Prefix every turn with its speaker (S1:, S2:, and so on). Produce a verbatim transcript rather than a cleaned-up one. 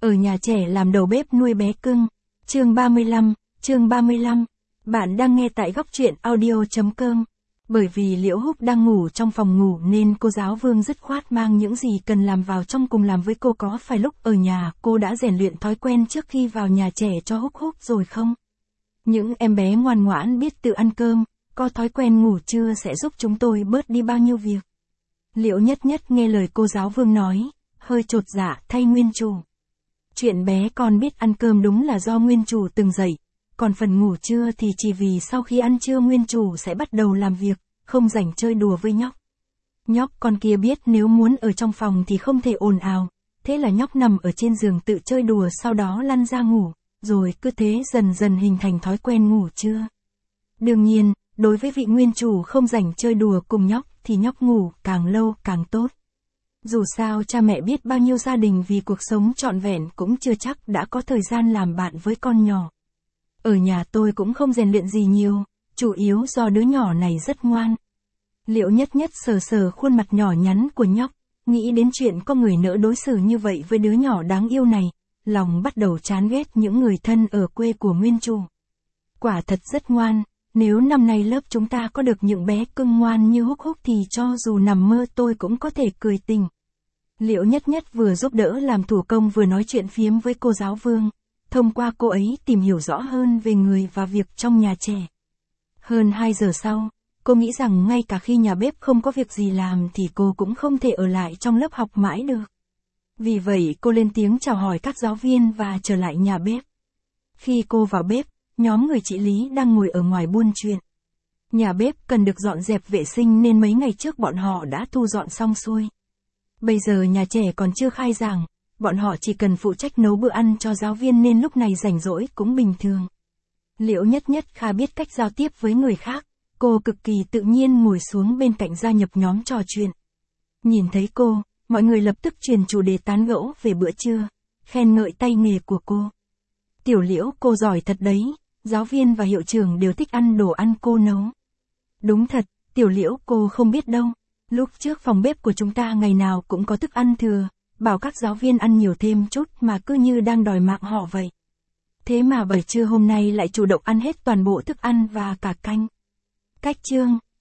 S1: Ở nhà trẻ làm đầu bếp nuôi bé cưng. Chương ba mươi lăm, chương ba mươi lăm. Bạn đang nghe tại góc truyện audio.com. Bởi vì Liễu Húc đang ngủ trong phòng ngủ nên cô giáo Vương dứt khoát mang những gì cần làm vào trong cùng làm với cô. Có phải lúc ở nhà cô đã rèn luyện thói quen trước khi vào nhà trẻ cho Húc Húc rồi không? Những em bé ngoan ngoãn biết tự ăn cơm, có thói quen ngủ trưa sẽ giúp chúng tôi bớt đi bao nhiêu việc. Liễu Nhất Nhất nghe lời cô giáo Vương nói, hơi chột dạ thay nguyên chủ. Chuyện bé con biết ăn cơm đúng là do nguyên chủ từng dạy, còn phần ngủ trưa thì chỉ vì sau khi ăn trưa nguyên chủ sẽ bắt đầu làm việc, không rảnh chơi đùa với nhóc. Nhóc con kia biết nếu muốn ở trong phòng thì không thể ồn ào, thế là nhóc nằm ở trên giường tự chơi đùa sau đó lăn ra ngủ, rồi cứ thế dần dần hình thành thói quen ngủ trưa. Đương nhiên, đối với vị nguyên chủ không rảnh chơi đùa cùng nhóc thì nhóc ngủ càng lâu càng tốt. Dù sao cha mẹ biết bao nhiêu gia đình vì cuộc sống trọn vẹn cũng chưa chắc đã có thời gian làm bạn với con nhỏ. Ở nhà tôi cũng không rèn luyện gì nhiều, chủ yếu do đứa nhỏ này rất ngoan. Liễu Nhất Nhất sờ sờ khuôn mặt nhỏ nhắn của nhóc, nghĩ đến chuyện có người nỡ đối xử như vậy với đứa nhỏ đáng yêu này, lòng bắt đầu chán ghét những người thân ở quê của nguyên chủ. Quả thật rất ngoan, nếu năm nay lớp chúng ta có được những bé cưng ngoan như Húc Húc thì cho dù nằm mơ tôi cũng có thể cười tình. Liễu Nhất Nhất vừa giúp đỡ làm thủ công vừa nói chuyện phiếm với cô giáo Vương, thông qua cô ấy tìm hiểu rõ hơn về người và việc trong nhà trẻ. Hơn hai giờ sau, cô nghĩ rằng ngay cả khi nhà bếp không có việc gì làm thì cô cũng không thể ở lại trong lớp học mãi được. Vì vậy cô lên tiếng chào hỏi các giáo viên và trở lại nhà bếp. Khi cô vào bếp, nhóm người chị Lý đang ngồi ở ngoài buôn chuyện. Nhà bếp cần được dọn dẹp vệ sinh nên mấy ngày trước bọn họ đã thu dọn xong xuôi. Bây giờ nhà trẻ còn chưa khai giảng, bọn họ chỉ cần phụ trách nấu bữa ăn cho giáo viên nên lúc này rảnh rỗi cũng bình thường. Liễu Nhất Nhất khá biết cách giao tiếp với người khác, cô cực kỳ tự nhiên ngồi xuống bên cạnh gia nhập nhóm trò chuyện. Nhìn thấy cô, mọi người lập tức chuyển chủ đề tán gẫu về bữa trưa, khen ngợi tay nghề của cô. Tiểu Liễu cô giỏi thật đấy, giáo viên và hiệu trưởng đều thích ăn đồ ăn cô nấu. Đúng thật, Tiểu Liễu cô không biết đâu, lúc trước phòng bếp của chúng ta ngày nào cũng có thức ăn thừa, bảo các giáo viên ăn nhiều thêm chút mà cứ như đang đòi mạng họ vậy. Thế mà buổi trưa hôm nay lại chủ động ăn hết toàn bộ thức ăn và cả canh. Cách chương,